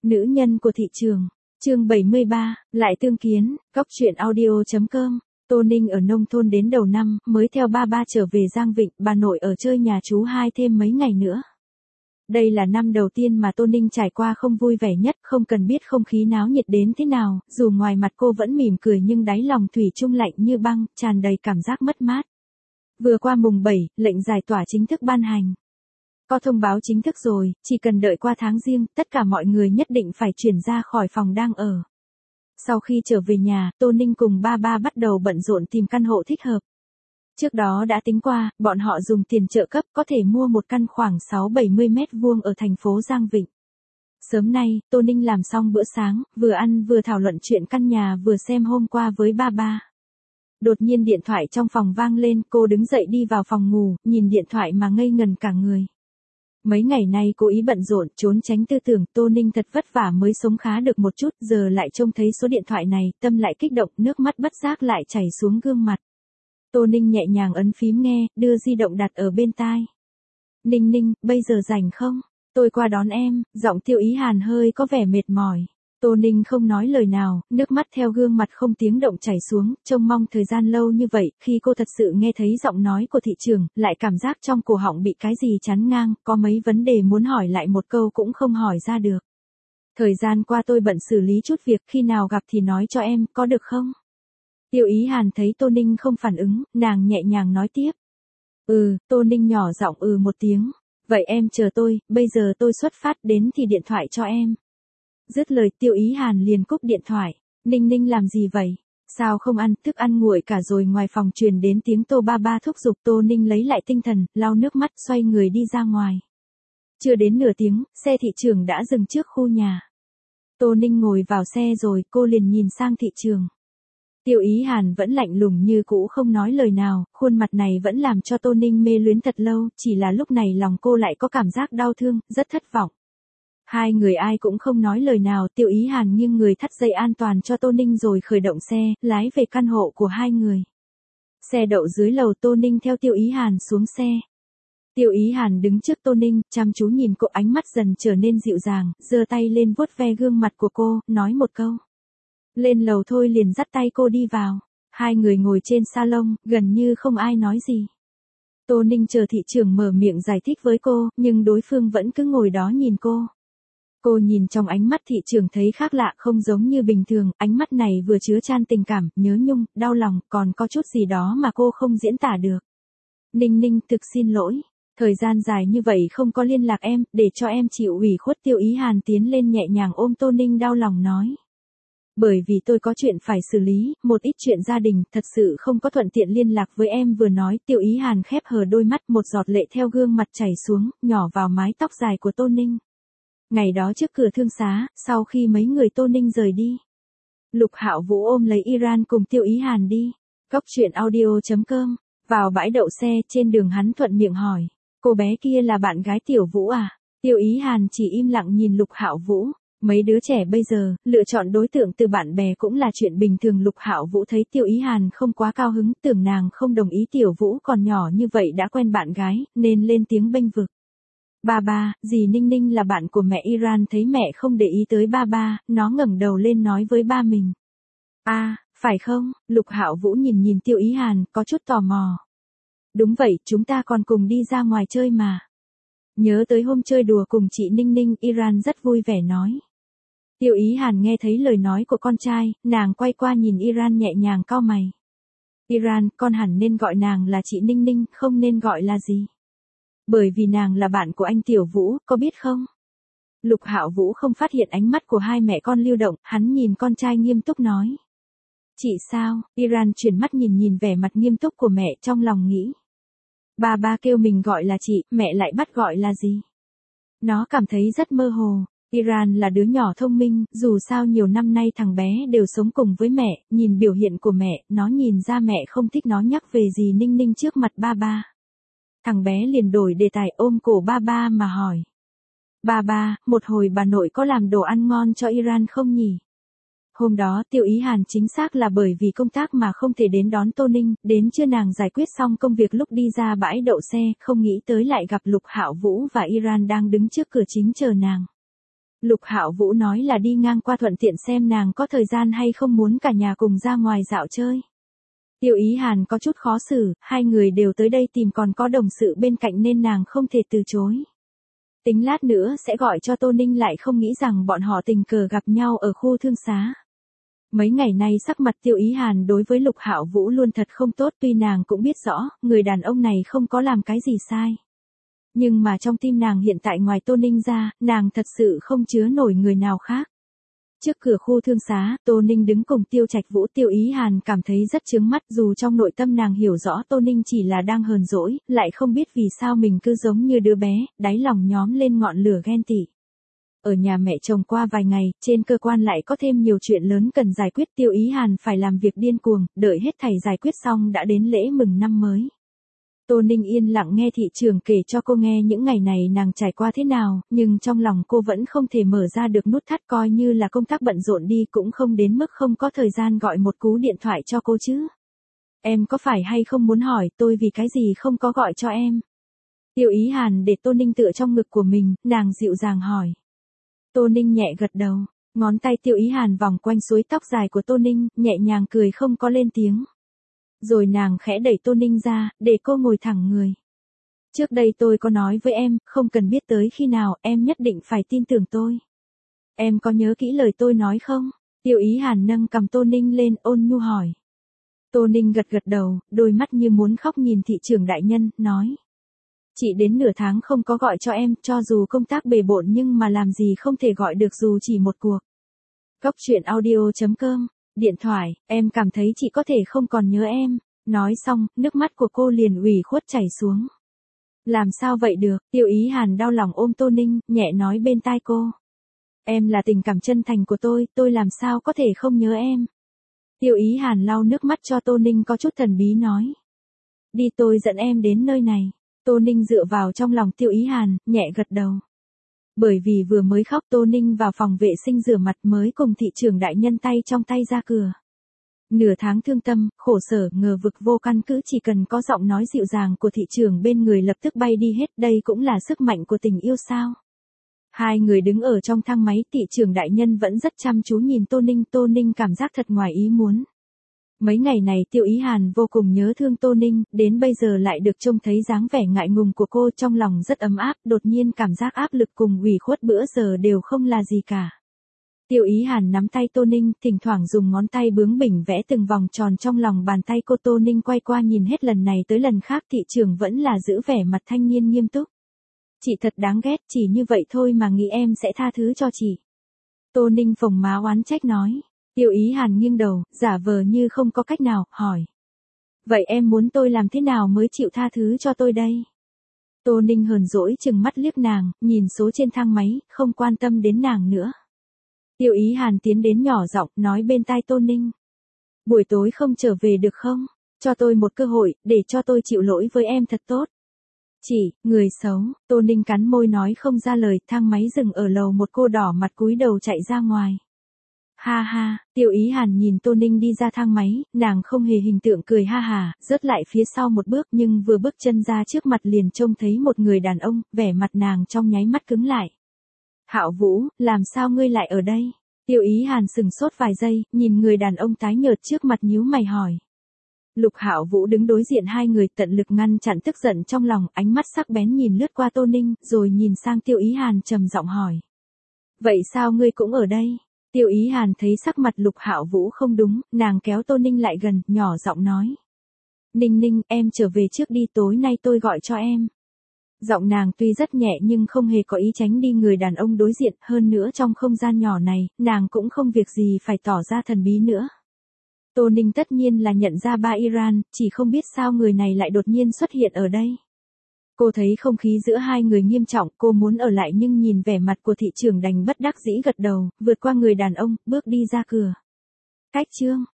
Nữ nhân của thị trường. Chương 73, lại tương kiến, góc truyện audio.com. Tô Ninh ở nông thôn đến đầu năm, mới theo ba trở về Giang Vịnh, bà nội ở chơi nhà chú hai thêm mấy ngày nữa. Đây là năm đầu tiên mà Tô Ninh trải qua không vui vẻ nhất, không cần biết không khí náo nhiệt đến thế nào, dù ngoài mặt cô vẫn mỉm cười nhưng đáy lòng thủy chung lạnh như băng, tràn đầy cảm giác mất mát. Vừa qua mùng 7, lệnh giải tỏa chính thức ban hành. Có thông báo chính thức rồi, chỉ cần đợi qua tháng riêng, tất cả mọi người nhất định phải chuyển ra khỏi phòng đang ở. Sau khi trở về nhà, Tô Ninh cùng ba bắt đầu bận rộn tìm căn hộ thích hợp. Trước đó đã tính qua, bọn họ dùng tiền trợ cấp có thể mua một căn khoảng 6-70 mét vuông ở thành phố Giang Vịnh. Sớm nay, Tô Ninh làm xong bữa sáng, vừa ăn vừa thảo luận chuyện căn nhà vừa xem hôm qua với ba. Đột nhiên điện thoại trong phòng vang lên, cô đứng dậy đi vào phòng ngủ, nhìn điện thoại mà ngây ngần cả người. Mấy ngày nay cố ý bận rộn, trốn tránh tư tưởng, Tô Ninh thật vất vả mới sống khá được một chút, giờ lại trông thấy số điện thoại này, tâm lại kích động, nước mắt bất giác lại chảy xuống gương mặt. Tô Ninh nhẹ nhàng ấn phím nghe, đưa di động đặt ở bên tai. Ninh, bây giờ rảnh không? Tôi qua đón em, giọng Tiêu Ý Hàn hơi có vẻ mệt mỏi. Tô Ninh không nói lời nào, nước mắt theo gương mặt không tiếng động chảy xuống, trông mong thời gian lâu như vậy, khi cô thật sự nghe thấy giọng nói của thị trường, lại cảm giác trong cổ họng bị cái gì chắn ngang, có mấy vấn đề muốn hỏi lại một câu cũng không hỏi ra được. Thời gian qua tôi bận xử lý chút việc, khi nào gặp thì nói cho em, có được không? Tiêu Ý Hàn thấy Tô Ninh không phản ứng, nàng nhẹ nhàng nói tiếp. Tô Ninh nhỏ giọng một tiếng. Vậy em chờ tôi, bây giờ tôi xuất phát đến thì điện thoại cho em. Dứt lời Tiêu Ý Hàn liền cúp điện thoại. Ninh làm gì vậy? Sao không ăn, thức ăn nguội cả rồi. Ngoài phòng truyền đến tiếng Tô ba thúc giục. Tô Ninh lấy lại tinh thần, lau nước mắt, xoay người đi ra ngoài. Chưa đến nửa tiếng, xe thị trường đã dừng trước khu nhà. Tô Ninh ngồi vào xe rồi, cô liền nhìn sang thị trường. Tiêu Ý Hàn vẫn lạnh lùng như cũ không nói lời nào, khuôn mặt này vẫn làm cho Tô Ninh mê luyến thật lâu, chỉ là lúc này lòng cô lại có cảm giác đau thương, rất thất vọng. Hai người ai cũng không nói lời nào, Tiêu Ý Hàn nghiêng người thắt dây an toàn cho Tô Ninh rồi khởi động xe, lái về căn hộ của hai người. Xe đậu dưới lầu, Tô Ninh theo Tiêu Ý Hàn xuống xe. Tiêu Ý Hàn đứng trước Tô Ninh, chăm chú nhìn cô, ánh mắt dần trở nên dịu dàng, giơ tay lên vuốt ve gương mặt của cô, nói một câu. Lên lầu thôi liền dắt tay cô đi vào. Hai người ngồi trên salon, gần như không ai nói gì. Tô Ninh chờ thị trường mở miệng giải thích với cô, nhưng đối phương vẫn cứ ngồi đó nhìn cô. Cô nhìn trong ánh mắt thị trường thấy khác lạ, không giống như bình thường, ánh mắt này vừa chứa chan tình cảm, nhớ nhung, đau lòng, còn có chút gì đó mà cô không diễn tả được. Ninh, thực xin lỗi. Thời gian dài như vậy không có liên lạc em, để cho em chịu ủy khuất. Tiêu Ý Hàn tiến lên nhẹ nhàng ôm Tô Ninh đau lòng nói. Bởi vì tôi có chuyện phải xử lý, một ít chuyện gia đình, thật sự không có thuận tiện liên lạc với em. Vừa nói, Tiêu Ý Hàn khép hờ đôi mắt, một giọt lệ theo gương mặt chảy xuống, nhỏ vào mái tóc dài của Tô Ninh. Ngày đó trước cửa thương xá, sau khi mấy người Tô Ninh rời đi, Lục Hạo Vũ ôm lấy Iran cùng Tiêu Ý Hàn đi. Góc truyện audio.com. Vào bãi đậu xe, trên đường hắn thuận miệng hỏi, cô bé kia là bạn gái Tiểu Vũ à? Tiêu Ý Hàn chỉ im lặng nhìn Lục Hạo Vũ. Mấy đứa trẻ bây giờ, lựa chọn đối tượng từ bạn bè cũng là chuyện bình thường. Lục Hạo Vũ thấy Tiêu Ý Hàn không quá cao hứng, tưởng nàng không đồng ý Tiểu Vũ còn nhỏ như vậy đã quen bạn gái, nên lên tiếng bênh vực. Ba, dì Ninh là bạn của mẹ. Iran thấy mẹ không để ý tới ba, nó ngẩng đầu lên nói với ba mình. Phải không? Lục Hạo Vũ nhìn Tiêu Ý Hàn, có chút tò mò. Đúng vậy, chúng ta còn cùng đi ra ngoài chơi mà. Nhớ tới hôm chơi đùa cùng chị Ninh, Iran rất vui vẻ nói. Tiêu Ý Hàn nghe thấy lời nói của con trai, nàng quay qua nhìn Iran nhẹ nhàng cau mày. Iran, con hẳn nên gọi nàng là chị Ninh, không nên gọi là gì. Bởi vì nàng là bạn của anh Tiểu Vũ, có biết không? Lục Hạo Vũ không phát hiện ánh mắt của hai mẹ con lưu động, hắn nhìn con trai nghiêm túc nói. Chị sao? Iran chuyển mắt nhìn vẻ mặt nghiêm túc của mẹ, trong lòng nghĩ. Ba kêu mình gọi là chị, mẹ lại bắt gọi là gì? Nó cảm thấy rất mơ hồ. Iran là đứa nhỏ thông minh, dù sao nhiều năm nay thằng bé đều sống cùng với mẹ, nhìn biểu hiện của mẹ, nó nhìn ra mẹ không thích nó nhắc về gì Ninh trước mặt ba. Thằng bé liền đổi đề tài, ôm cổ ba mà hỏi. Ba, một hồi bà nội có làm đồ ăn ngon cho Iran không nhỉ? Hôm đó Tiêu Ý Hàn chính xác là bởi vì công tác mà không thể đến đón Tô Ninh, đến trưa nàng giải quyết xong công việc lúc đi ra bãi đậu xe, không nghĩ tới lại gặp Lục Hạo Vũ và Iran đang đứng trước cửa chính chờ nàng. Lục Hạo Vũ nói là đi ngang qua thuận tiện xem nàng có thời gian hay không muốn cả nhà cùng ra ngoài dạo chơi. Tiêu Ý Hàn có chút khó xử, hai người đều tới đây tìm còn có đồng sự bên cạnh nên nàng không thể từ chối. Tính lát nữa sẽ gọi cho Tô Ninh lại không nghĩ rằng bọn họ tình cờ gặp nhau ở khu thương xá. Mấy ngày nay sắc mặt Tiêu Ý Hàn đối với Lục Hạo Vũ luôn thật không tốt, tuy nàng cũng biết rõ, người đàn ông này không có làm cái gì sai. Nhưng mà trong tim nàng hiện tại ngoài Tô Ninh ra, nàng thật sự không chứa nổi người nào khác. Trước cửa khu thương xá, Tô Ninh đứng cùng Tiêu Trạch Vũ. Tiêu Ý Hàn cảm thấy rất chướng mắt, dù trong nội tâm nàng hiểu rõ Tô Ninh chỉ là đang hờn dỗi, lại không biết vì sao mình cứ giống như đứa bé, đáy lòng nhóm lên ngọn lửa ghen tị. Ở nhà mẹ chồng qua vài ngày, trên cơ quan lại có thêm nhiều chuyện lớn cần giải quyết. Tiêu Ý Hàn phải làm việc điên cuồng, đợi hết thảy giải quyết xong đã đến lễ mừng năm mới. Tô Ninh yên lặng nghe thị trưởng kể cho cô nghe những ngày này nàng trải qua thế nào, nhưng trong lòng cô vẫn không thể mở ra được nút thắt, coi như là công tác bận rộn đi cũng không đến mức không có thời gian gọi một cú điện thoại cho cô chứ. Em có phải hay không muốn hỏi tôi vì cái gì không có gọi cho em? Tiêu Ý Hàn để Tô Ninh tựa trong ngực của mình, nàng dịu dàng hỏi. Tô Ninh nhẹ gật đầu, ngón tay Tiêu Ý Hàn vòng quanh suối tóc dài của Tô Ninh, nhẹ nhàng cười không có lên tiếng. Rồi nàng khẽ đẩy Tô Ninh ra, để cô ngồi thẳng người. Trước đây tôi có nói với em, không cần biết tới khi nào, em nhất định phải tin tưởng tôi. Em có nhớ kỹ lời tôi nói không? Tiêu Ý Hàn nâng cầm Tô Ninh lên, ôn nhu hỏi. Tô Ninh gật gật đầu, đôi mắt như muốn khóc nhìn thị trưởng đại nhân, nói. Chị đến nửa tháng không có gọi cho em, cho dù công tác bề bộn nhưng mà làm gì không thể gọi được dù chỉ một cuộc. Cốc truyện audio.com. Điện thoại, em cảm thấy chị có thể không còn nhớ em. Nói xong, nước mắt của cô liền ủy khuất chảy xuống. Làm sao vậy được? Tiêu Ý Hàn đau lòng ôm Tô Ninh, nhẹ nói bên tai cô. Em là tình cảm chân thành của tôi làm sao có thể không nhớ em. Tiêu Ý Hàn lau nước mắt cho Tô Ninh có chút thần bí nói. Đi, tôi dẫn em đến nơi này. Tô Ninh dựa vào trong lòng Tiêu Ý Hàn, nhẹ gật đầu. Bởi vì vừa mới khóc, Tô Ninh vào phòng vệ sinh rửa mặt mới cùng thị trưởng đại nhân tay trong tay ra cửa. Nửa tháng thương tâm, khổ sở, ngờ vực vô căn cứ, chỉ cần có giọng nói dịu dàng của thị trưởng bên người lập tức bay đi hết, đây cũng là sức mạnh của tình yêu sao. Hai người đứng ở trong thang máy, thị trưởng đại nhân vẫn rất chăm chú nhìn Tô Ninh cảm giác thật ngoài ý muốn. Mấy ngày này Tiêu Ý Hàn vô cùng nhớ thương Tô Ninh, đến bây giờ lại được trông thấy dáng vẻ ngại ngùng của cô, trong lòng rất ấm áp, đột nhiên cảm giác áp lực cùng ủy khuất bữa giờ đều không là gì cả. Tiêu Ý Hàn nắm tay Tô Ninh, thỉnh thoảng dùng ngón tay bướng bỉnh vẽ từng vòng tròn trong lòng bàn tay cô. Tô Ninh quay qua nhìn hết lần này tới lần khác, thị trưởng vẫn là giữ vẻ mặt thanh niên nghiêm túc. Chị thật đáng ghét, chỉ như vậy thôi mà nghĩ em sẽ tha thứ cho chị. Tô Ninh phồng má oán trách nói. Tiêu Ý Hàn nghiêng đầu, giả vờ như không có cách nào, hỏi. Vậy em muốn tôi làm thế nào mới chịu tha thứ cho tôi đây? Tô Ninh hờn dỗi chừng mắt liếc nàng, nhìn số trên thang máy, không quan tâm đến nàng nữa. Tiêu Ý Hàn tiến đến nhỏ giọng, nói bên tai Tô Ninh. Buổi tối không trở về được không? Cho tôi một cơ hội, để cho tôi chịu lỗi với em thật tốt. Chị, người xấu, Tô Ninh cắn môi nói không ra lời, thang máy dừng ở lầu một, cô đỏ mặt cúi đầu chạy ra ngoài. Ha ha, Tiêu Ý Hàn nhìn Tô Ninh đi ra thang máy, nàng không hề hình tượng cười ha hà, rớt lại phía sau một bước, nhưng vừa bước chân ra trước mặt liền trông thấy một người đàn ông, vẻ mặt nàng trong nháy mắt cứng lại. Hạo Vũ, làm sao ngươi lại ở đây? Tiêu Ý Hàn sừng sốt vài giây, nhìn người đàn ông tái nhợt trước mặt nhíu mày hỏi. Lục Hạo Vũ đứng đối diện hai người, tận lực ngăn chặn tức giận trong lòng, ánh mắt sắc bén nhìn lướt qua Tô Ninh, rồi nhìn sang Tiêu Ý Hàn trầm giọng hỏi. Vậy sao ngươi cũng ở đây? Tiêu Ý Hàn thấy sắc mặt Lục Hạo Vũ không đúng, nàng kéo Tô Ninh lại gần, nhỏ giọng nói. Ninh Ninh, em trở về trước đi, tối nay tôi gọi cho em. Giọng nàng tuy rất nhẹ nhưng không hề có ý tránh đi người đàn ông đối diện, hơn nữa trong không gian nhỏ này, nàng cũng không việc gì phải tỏ ra thần bí nữa. Tô Ninh tất nhiên là nhận ra ba Iran, chỉ không biết sao người này lại đột nhiên xuất hiện ở đây. Cô thấy không khí giữa hai người nghiêm trọng, cô muốn ở lại nhưng nhìn vẻ mặt của thị trưởng đành bất đắc dĩ gật đầu, vượt qua người đàn ông, bước đi ra cửa. Cách chương